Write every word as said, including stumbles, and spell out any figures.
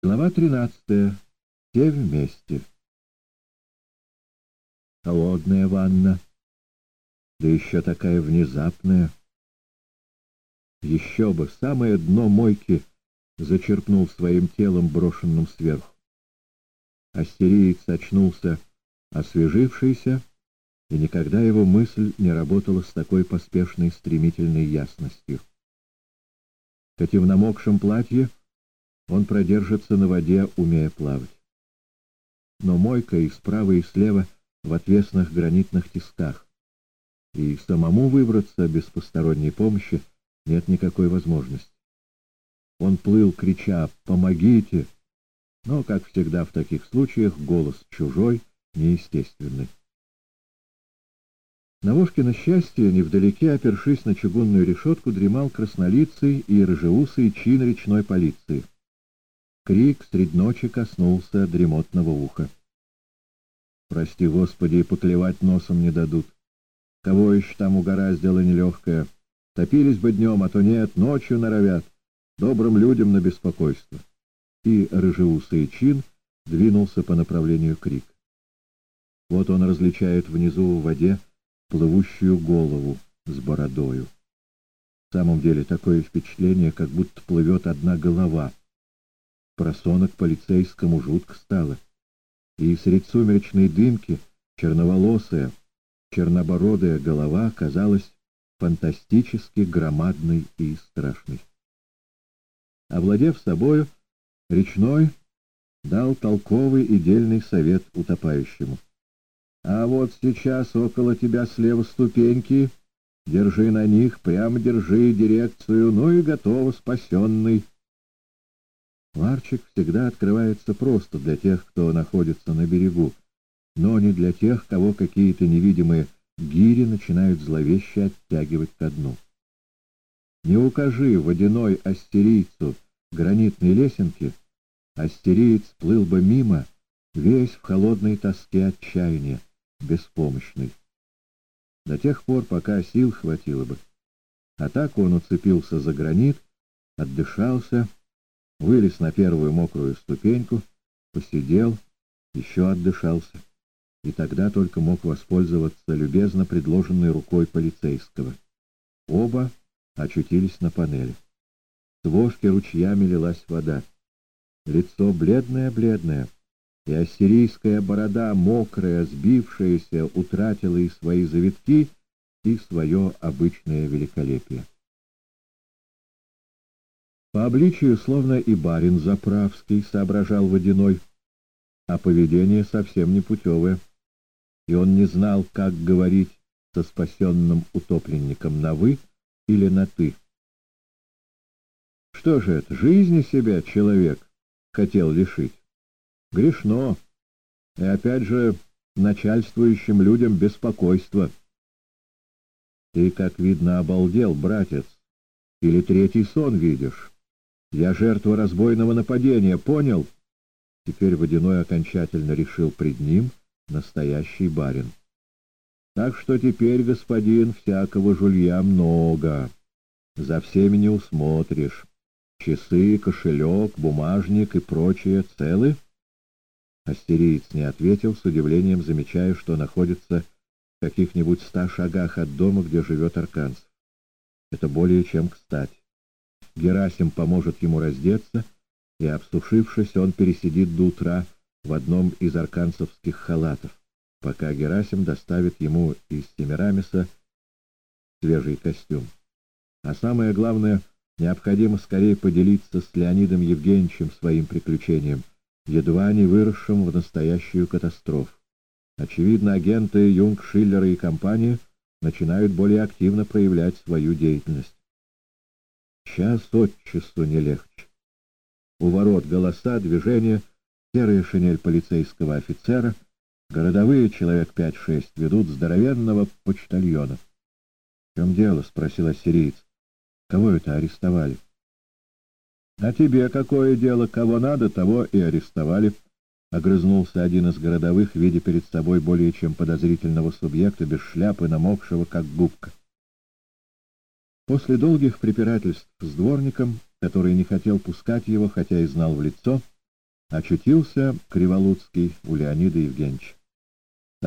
Глава тринадцатая. Все вместе. Холодная ванна, да еще такая внезапная. Еще бы, самое дно мойки зачерпнул своим телом, брошенным сверху. Ассириец очнулся освежившийся, и никогда его мысль не работала с такой поспешной стремительной ясностью. Хоть и в намокшем платье, он продержится на воде, умея плавать. Но мойка и справа, и слева в отвесных гранитных тисках, и самому выбраться без посторонней помощи нет никакой возможности. Он плыл, крича «Помогите!», но, как всегда в таких случаях, голос чужой, неестественный. На Вошкино счастье, невдалеке, опершись на чугунную решетку, дремал краснолицый и рыжеусый чин речной полиции. Крик средь ночи коснулся дремотного уха. Прости, Господи, и поклевать носом не дадут. Кого еще там угораздило нелегкое? Топились бы днем, а то нет, ночью норовят. Добрым людям на беспокойство. И рыжеусый чин двинулся по направлению крик. Вот он различает внизу в воде плывущую голову с бородою. В самом деле такое впечатление, как будто плывет одна голова. Просонок полицейскому жутко стало. И средь сумеречной дымки черноволосая, чернобородая голова казалась фантастически громадной и страшной. Овладев собою, речной дал толковый и дельный совет утопающему. А вот сейчас около тебя слева ступеньки, держи на них, прямо держи дирекцию, ну и готово, спасенный. Ларчик всегда открывается просто для тех, кто находится на берегу, но не для тех, кого какие-то невидимые гири начинают зловеще оттягивать ко дну. Не укажи водяной ассирийцу гранитной лесенки, ассириец плыл бы мимо, весь в холодной тоске отчаяния, беспомощный. До тех пор, пока сил хватило бы. А так он уцепился за гранит, отдышался, вылез на первую мокрую ступеньку, посидел, еще отдышался, и тогда только мог воспользоваться любезно предложенной рукой полицейского. Оба очутились на панели. С Вошки ручьями лилась вода. Лицо бледное-бледное, и ассирийская борода, мокрая, сбившаяся, утратила и свои завитки, и свое обычное великолепие. По обличию, словно и барин заправский, соображал водяной, а поведение совсем не путевое, и он не знал, как говорить со спасенным утопленником на «вы» или на «ты». Что же это, жизни себя человек хотел лишить? Грешно, и опять же начальствующим людям беспокойство. Ты, как видно, обалдел, братец, или третий сон видишь. Я жертва разбойного нападения, понял? Теперь водяной окончательно решил пред ним настоящий барин. Так что теперь, господин, всякого жулья много. За всеми не усмотришь. Часы, кошелек, бумажник и прочее целы? Ассириец не ответил, с удивлением замечая, что находится в каких-нибудь ста шагах от дома, где живет Арканцев. Это более чем кстати. Герасим поможет ему раздеться, и, обсушившись, он пересидит до утра в одном из арканцевских халатов, пока Герасим доставит ему из Семирамиса свежий костюм. А самое главное, необходимо скорее поделиться с Леонидом Евгеньевичем своим приключением, едва не выросшим в настоящую катастрофу. Очевидно, агенты Юнг, Шиллера и компании начинают более активно проявлять свою деятельность. Час от часу не легче. У ворот голоса, движения, серая шинель полицейского офицера, городовые, человек пять-шесть, ведут здоровенного почтальона. — В чем дело? — спросил ассириец. — Кого это арестовали? — А тебе какое дело? Кого надо, того и арестовали. — огрызнулся один из городовых, видя перед собой более чем подозрительного субъекта, без шляпы, намокшего, как губка. После долгих препирательств с дворником, который не хотел пускать его, хотя и знал в лицо, Очутился Криволуцкий у Леонида Евгеньевича.